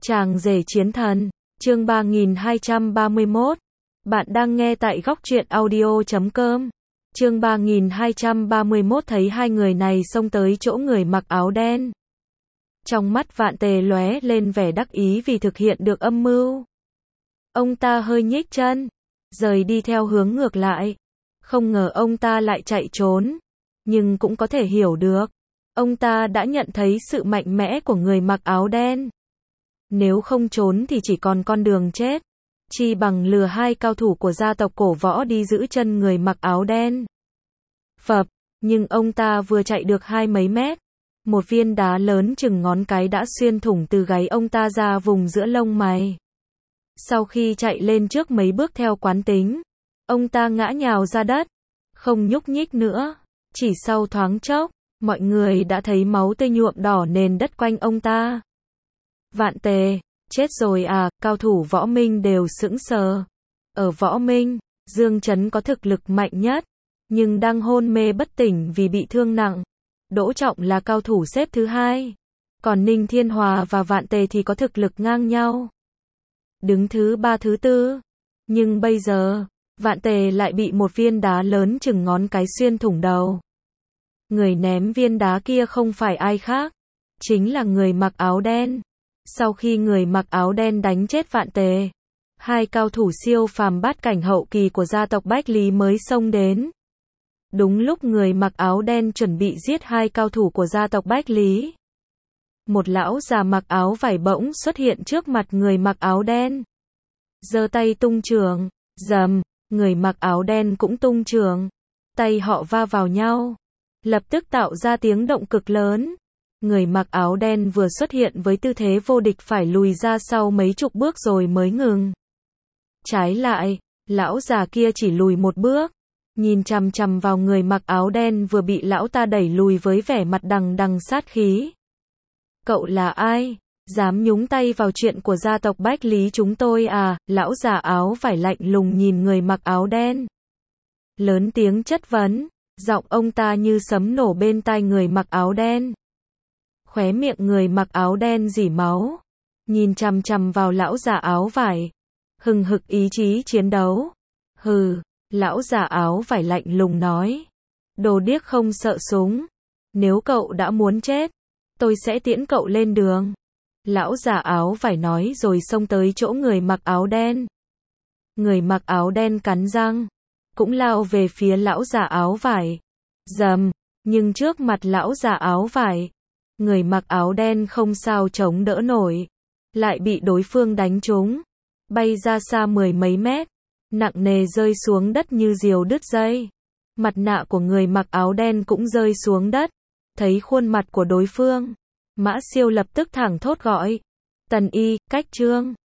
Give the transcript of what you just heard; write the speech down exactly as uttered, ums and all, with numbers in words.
Chàng rể chiến thần, chương ba nghìn hai trăm ba mươi mốt. Bạn đang nghe tại góc truyện audio chấm com. Chương ba nghìn hai trăm ba mươi mốt thấy hai người này xông tới chỗ người mặc áo đen. Trong mắt Vạn Tề lóe lên vẻ đắc ý vì thực hiện được âm mưu. Ông ta hơi nhích chân, rời đi theo hướng ngược lại. Không ngờ ông ta lại chạy trốn, nhưng cũng có thể hiểu được. Ông ta đã nhận thấy sự mạnh mẽ của người mặc áo đen. Nếu không trốn thì chỉ còn con đường chết. Chi bằng lừa hai cao thủ của gia tộc cổ võ đi giữ chân người mặc áo đen. Phập, nhưng ông ta vừa chạy được hai mấy mét. Một viên đá lớn chừng ngón cái đã xuyên thủng từ gáy ông ta ra vùng giữa lông mày. Sau khi chạy lên trước mấy bước theo quán tính, ông ta ngã nhào ra đất, không nhúc nhích nữa. Chỉ sau thoáng chốc, mọi người đã thấy máu tươi nhuộm đỏ nền đất quanh ông ta. Vạn Tề, chết rồi à, cao thủ Võ Minh đều sững sờ. Ở Võ Minh, Dương Chấn có thực lực mạnh nhất, nhưng đang hôn mê bất tỉnh vì bị thương nặng. Đỗ Trọng là cao thủ xếp thứ hai, còn Ninh Thiên Hòa và Vạn Tề thì có thực lực ngang nhau, đứng thứ ba thứ tư. Nhưng bây giờ, Vạn Tề lại bị một viên đá lớn chừng ngón cái xuyên thủng đầu. Người ném viên đá kia không phải ai khác, chính là người mặc áo đen. Sau khi người mặc áo đen đánh chết Vạn Tề, hai cao thủ siêu phàm bát cảnh hậu kỳ của gia tộc Bách Lý mới xông đến. Đúng lúc người mặc áo đen chuẩn bị giết hai cao thủ của gia tộc Bách Lý, một lão già mặc áo vải bỗng xuất hiện trước mặt người mặc áo đen. Giơ tay tung chưởng, rầm, người mặc áo đen cũng tung chưởng. Tay họ va vào nhau, lập tức tạo ra tiếng động cực lớn. Người mặc áo đen vừa xuất hiện với tư thế vô địch phải lùi ra sau mấy chục bước rồi mới ngừng. Trái lại, lão già kia chỉ lùi một bước, nhìn chằm chằm vào người mặc áo đen vừa bị lão ta đẩy lùi với vẻ mặt đằng đằng sát khí. Cậu là ai? Dám nhúng tay vào chuyện của gia tộc Bách Lý chúng tôi à? Lão già áo vải lạnh lùng nhìn người mặc áo đen, lớn tiếng chất vấn, giọng ông ta như sấm nổ bên tai người mặc áo đen. Khóe miệng người mặc áo đen rỉ máu, nhìn chằm chằm vào lão già áo vải, hừng hực ý chí chiến đấu. Hừ, lão già áo vải lạnh lùng nói, đồ điếc không sợ súng, nếu cậu đã muốn chết, tôi sẽ tiễn cậu lên đường. Lão già áo vải nói rồi xông tới chỗ người mặc áo đen. Người mặc áo đen cắn răng, cũng lao về phía lão già áo vải. Rầm, nhưng trước mặt lão già áo vải, người mặc áo đen không sao chống đỡ nổi, lại bị đối phương đánh trúng, bay ra xa mười mấy mét, nặng nề rơi xuống đất như diều đứt dây. Mặt nạ của người mặc áo đen cũng rơi xuống đất. Thấy khuôn mặt của đối phương, Mã Siêu lập tức thẳng thốt gọi, Tần Y, cách trương.